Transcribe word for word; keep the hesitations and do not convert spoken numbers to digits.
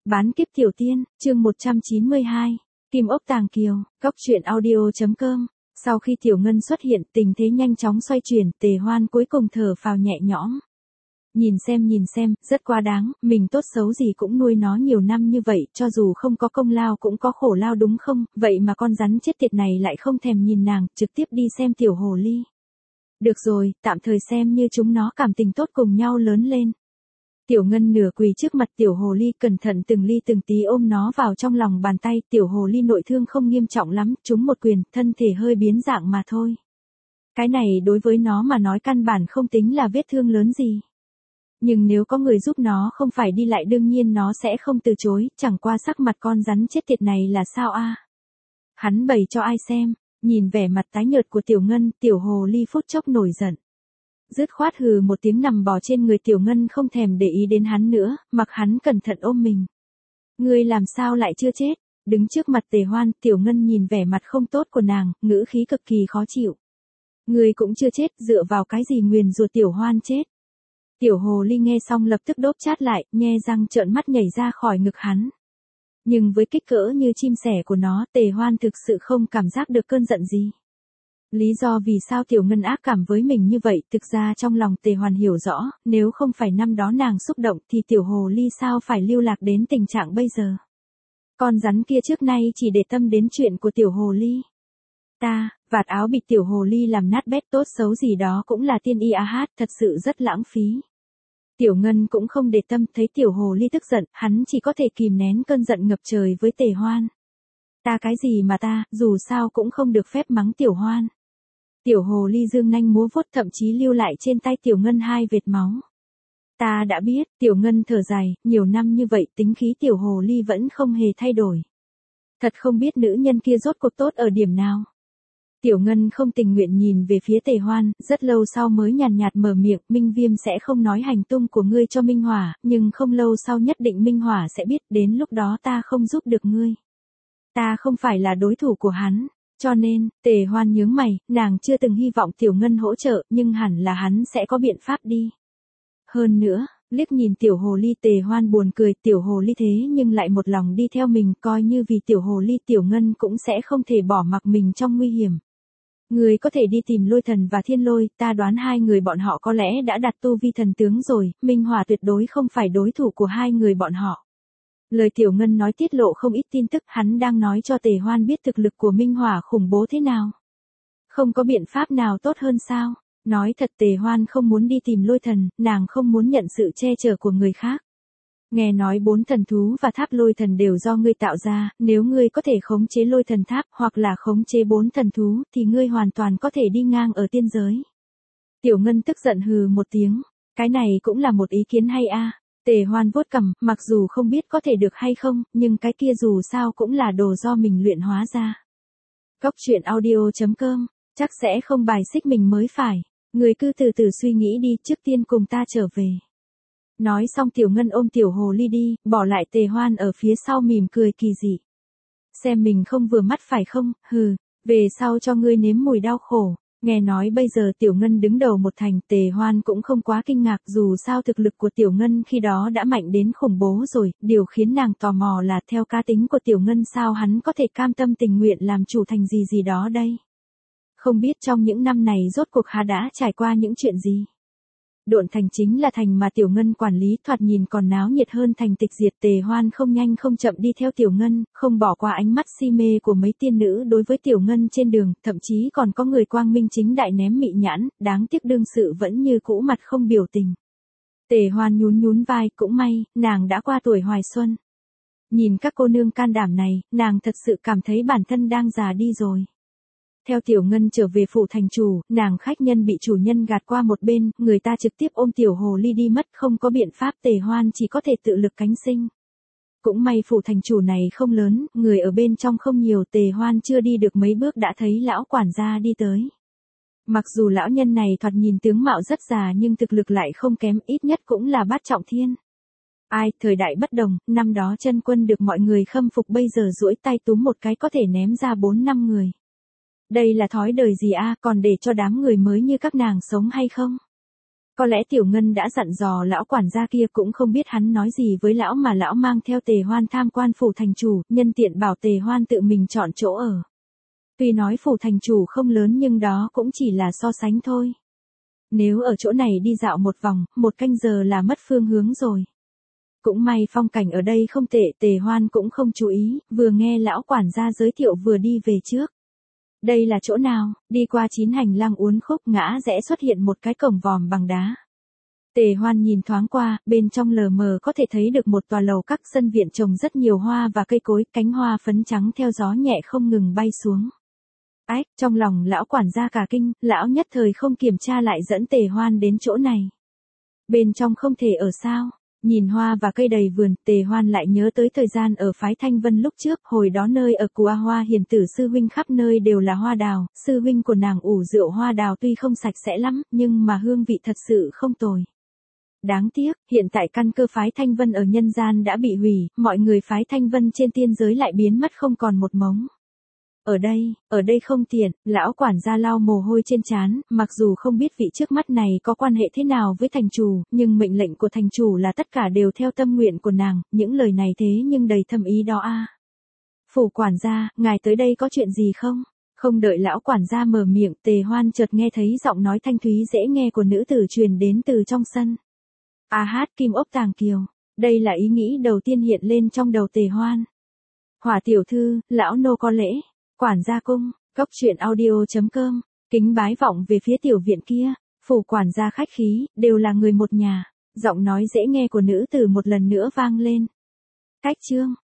Bán kiếp tiểu tiên, chương một trăm chín mươi hai. Kim ốc tàng kiều, góc truyện audio.com. Sau khi Tiểu Ngân xuất hiện, tình thế nhanh chóng xoay chuyển, Tề Hoan cuối cùng thở phào nhẹ nhõm. Nhìn xem nhìn xem, rất quá đáng, mình tốt xấu gì cũng nuôi nó nhiều năm như vậy, cho dù không có công lao cũng có khổ lao đúng không, vậy mà con rắn chết tiệt này lại không thèm nhìn nàng, trực tiếp đi xem tiểu hồ ly. Được rồi, tạm thời xem như chúng nó cảm tình tốt cùng nhau lớn lên. Tiểu Ngân nửa quỳ trước mặt tiểu hồ ly, cẩn thận từng ly từng tí ôm nó vào trong lòng bàn tay, tiểu hồ ly nội thương không nghiêm trọng lắm, trúng một quyền, thân thể hơi biến dạng mà thôi. Cái này đối với nó mà nói căn bản không tính là vết thương lớn gì. Nhưng nếu có người giúp nó không phải đi lại đương nhiên nó sẽ không từ chối, chẳng qua sắc mặt con rắn chết tiệt này là sao a? Hắn bày cho ai xem, nhìn vẻ mặt tái nhợt của Tiểu Ngân, tiểu hồ ly phút chốc nổi giận. Dứt khoát hừ một tiếng nằm bò trên người Tiểu Ngân không thèm để ý đến hắn nữa, mặc hắn cẩn thận ôm mình. Ngươi làm sao lại chưa chết? Đứng trước mặt Tề Hoan, Tiểu Ngân nhìn vẻ mặt không tốt của nàng, ngữ khí cực kỳ khó chịu. Ngươi cũng chưa chết, dựa vào cái gì nguyền rủa Tiểu Hoan chết? Tiểu hồ ly nghe xong lập tức đốp chát lại, nhe răng trợn mắt nhảy ra khỏi ngực hắn. Nhưng với kích cỡ như chim sẻ của nó, Tề Hoan thực sự không cảm giác được cơn giận gì. Lý do vì sao Tiểu Ngân ác cảm với mình như vậy, thực ra trong lòng Tề Hoan hiểu rõ, nếu không phải năm đó nàng xúc động thì tiểu hồ ly sao phải lưu lạc đến tình trạng bây giờ. Con rắn kia trước nay chỉ để tâm đến chuyện của tiểu hồ ly. Ta, vạt áo bị tiểu hồ ly làm nát bét tốt xấu gì đó cũng là tiên y a hát, thật sự rất lãng phí. Tiểu Ngân cũng không để tâm, thấy tiểu hồ ly tức giận, hắn chỉ có thể kìm nén cơn giận ngập trời với Tề Hoan. Ta cái gì mà ta, dù sao cũng không được phép mắng tiểu Hoan. Tiểu hồ ly dương nanh múa vuốt, thậm chí lưu lại trên tay Tiểu Ngân hai vệt máu. Ta đã biết, Tiểu Ngân thở dài, nhiều năm như vậy tính khí tiểu hồ ly vẫn không hề thay đổi. Thật không biết nữ nhân kia rốt cuộc tốt ở điểm nào. Tiểu Ngân không tình nguyện nhìn về phía Tề Hoan, rất lâu sau mới nhàn nhạt mở miệng, Minh Viêm sẽ không nói hành tung của ngươi cho Minh Hỏa, nhưng không lâu sau nhất định Minh Hỏa sẽ biết, đến lúc đó ta không giúp được ngươi. Ta không phải là đối thủ của hắn. Cho nên, Tề Hoan nhướng mày, nàng chưa từng hy vọng Tiểu Ngân hỗ trợ, nhưng hẳn là hắn sẽ có biện pháp đi. Hơn nữa, liếc nhìn tiểu hồ ly, Tề Hoan buồn cười, tiểu hồ ly thế nhưng lại một lòng đi theo mình, coi như vì tiểu hồ ly Tiểu Ngân cũng sẽ không thể bỏ mặc mình trong nguy hiểm. Người có thể đi tìm Lôi Thần và Thiên Lôi, ta đoán hai người bọn họ có lẽ đã đạt tu vi thần tướng rồi, Minh Hỏa tuyệt đối không phải đối thủ của hai người bọn họ. Lời Tiểu Ngân nói tiết lộ không ít tin tức, hắn đang nói cho Tề Hoan biết thực lực của Minh Hỏa khủng bố thế nào. Không có biện pháp nào tốt hơn sao? Nói thật, Tề Hoan không muốn đi tìm Lôi Thần, nàng không muốn nhận sự che chở của người khác. Nghe nói bốn thần thú và tháp Lôi Thần đều do ngươi tạo ra, nếu ngươi có thể khống chế Lôi Thần tháp hoặc là khống chế bốn thần thú thì ngươi hoàn toàn có thể đi ngang ở tiên giới. Tiểu Ngân tức giận hừ một tiếng, cái này cũng là một ý kiến hay a. Tề Hoan vuốt cằm, mặc dù không biết có thể được hay không, nhưng cái kia dù sao cũng là đồ do mình luyện hóa ra. Góc truyện audio.com, chắc sẽ không bài xích mình mới phải. Người cứ từ từ suy nghĩ đi, trước tiên cùng ta trở về. Nói xong Tiểu Ngân ôm tiểu hồ ly đi, bỏ lại Tề Hoan ở phía sau mỉm cười kỳ dị. Xem mình không vừa mắt phải không, hừ, về sau cho ngươi nếm mùi đau khổ. Nghe nói bây giờ Tiểu Ngân đứng đầu một thành, Tề Hoan cũng không quá kinh ngạc, dù sao thực lực của Tiểu Ngân khi đó đã mạnh đến khủng bố rồi, điều khiến nàng tò mò là theo cá tính của Tiểu Ngân sao hắn có thể cam tâm tình nguyện làm chủ thành gì gì đó đây. Không biết trong những năm này rốt cuộc hắn đã trải qua những chuyện gì. Độn thành chính là thành mà Tiểu Ngân quản lý, thoạt nhìn còn náo nhiệt hơn thành tịch diệt. Tề Hoan không nhanh không chậm đi theo Tiểu Ngân, không bỏ qua ánh mắt si mê của mấy tiên nữ đối với Tiểu Ngân trên đường, thậm chí còn có người quang minh chính đại ném mị nhãn, đáng tiếc đương sự vẫn như cũ mặt không biểu tình. Tề Hoan nhún nhún vai, cũng may, nàng đã qua tuổi hoài xuân. Nhìn các cô nương can đảm này, nàng thật sự cảm thấy bản thân đang già đi rồi. Theo Tiểu Ngân trở về phủ thành chủ, nàng khách nhân bị chủ nhân gạt qua một bên, người ta trực tiếp ôm tiểu hồ ly đi mất, không có biện pháp, Tề Hoan chỉ có thể tự lực cánh sinh. Cũng may phủ thành chủ này không lớn, người ở bên trong không nhiều, Tề Hoan chưa đi được mấy bước đã thấy lão quản gia đi tới. Mặc dù lão nhân này thoạt nhìn tướng mạo rất già nhưng thực lực lại không kém, ít nhất cũng là bát trọng thiên. Ai, thời đại bất đồng, năm đó chân quân được mọi người khâm phục, bây giờ duỗi tay túm một cái có thể ném ra bốn năm người. Đây là thói đời gì a, còn để cho đám người mới như các nàng sống hay không? Có lẽ Tiểu Ngân đã dặn dò lão quản gia kia, cũng không biết hắn nói gì với lão mà lão mang theo Tề Hoan tham quan phủ thành chủ, nhân tiện bảo Tề Hoan tự mình chọn chỗ ở. Tuy nói phủ thành chủ không lớn nhưng đó cũng chỉ là so sánh thôi. Nếu ở chỗ này đi dạo một vòng, một canh giờ là mất phương hướng rồi. Cũng may phong cảnh ở đây không tệ, Tề Hoan cũng không chú ý, vừa nghe lão quản gia giới thiệu vừa đi về trước. Đây là chỗ nào? Đi qua chín hành lang uốn khúc ngã rẽ xuất hiện một cái cổng vòm bằng đá. Tề Hoan nhìn thoáng qua, bên trong lờ mờ có thể thấy được một tòa lầu các, sân viện trồng rất nhiều hoa và cây cối, cánh hoa phấn trắng theo gió nhẹ không ngừng bay xuống. Ách, trong lòng lão quản gia cả kinh, lão nhất thời không kiểm tra lại dẫn Tề Hoan đến chỗ này. Bên trong không thể ở sao? Nhìn hoa và cây đầy vườn, Tề Hoan lại nhớ tới thời gian ở phái Thanh Vân lúc trước, hồi đó nơi ở của A Hoa hiền tử sư huynh khắp nơi đều là hoa đào, sư huynh của nàng ủ rượu hoa đào tuy không sạch sẽ lắm, nhưng mà hương vị thật sự không tồi. Đáng tiếc, hiện tại căn cơ phái Thanh Vân ở nhân gian đã bị hủy, mọi người phái Thanh Vân trên tiên giới lại biến mất không còn một mống. Ở đây, ở đây không tiện, lão quản gia lau mồ hôi trên trán, mặc dù không biết vị trước mắt này có quan hệ thế nào với thành chủ, nhưng mệnh lệnh của thành chủ là tất cả đều theo tâm nguyện của nàng, những lời này thế nhưng đầy thâm ý đó a. Phủ quản gia, ngài tới đây có chuyện gì không? Không đợi lão quản gia mở miệng, Tề Hoan chợt nghe thấy giọng nói thanh thúy dễ nghe của nữ tử truyền đến từ trong sân. A hát kim ốc tàng kiều, đây là ý nghĩ đầu tiên hiện lên trong đầu Tề Hoan. Hỏa tiểu thư, lão nô có lễ. Quản gia cung, cốc truyện audio chấm com, kính bái vọng về phía tiểu viện kia, phủ quản gia khách khí, đều là người một nhà, giọng nói dễ nghe của nữ tử một lần nữa vang lên. Cách chương,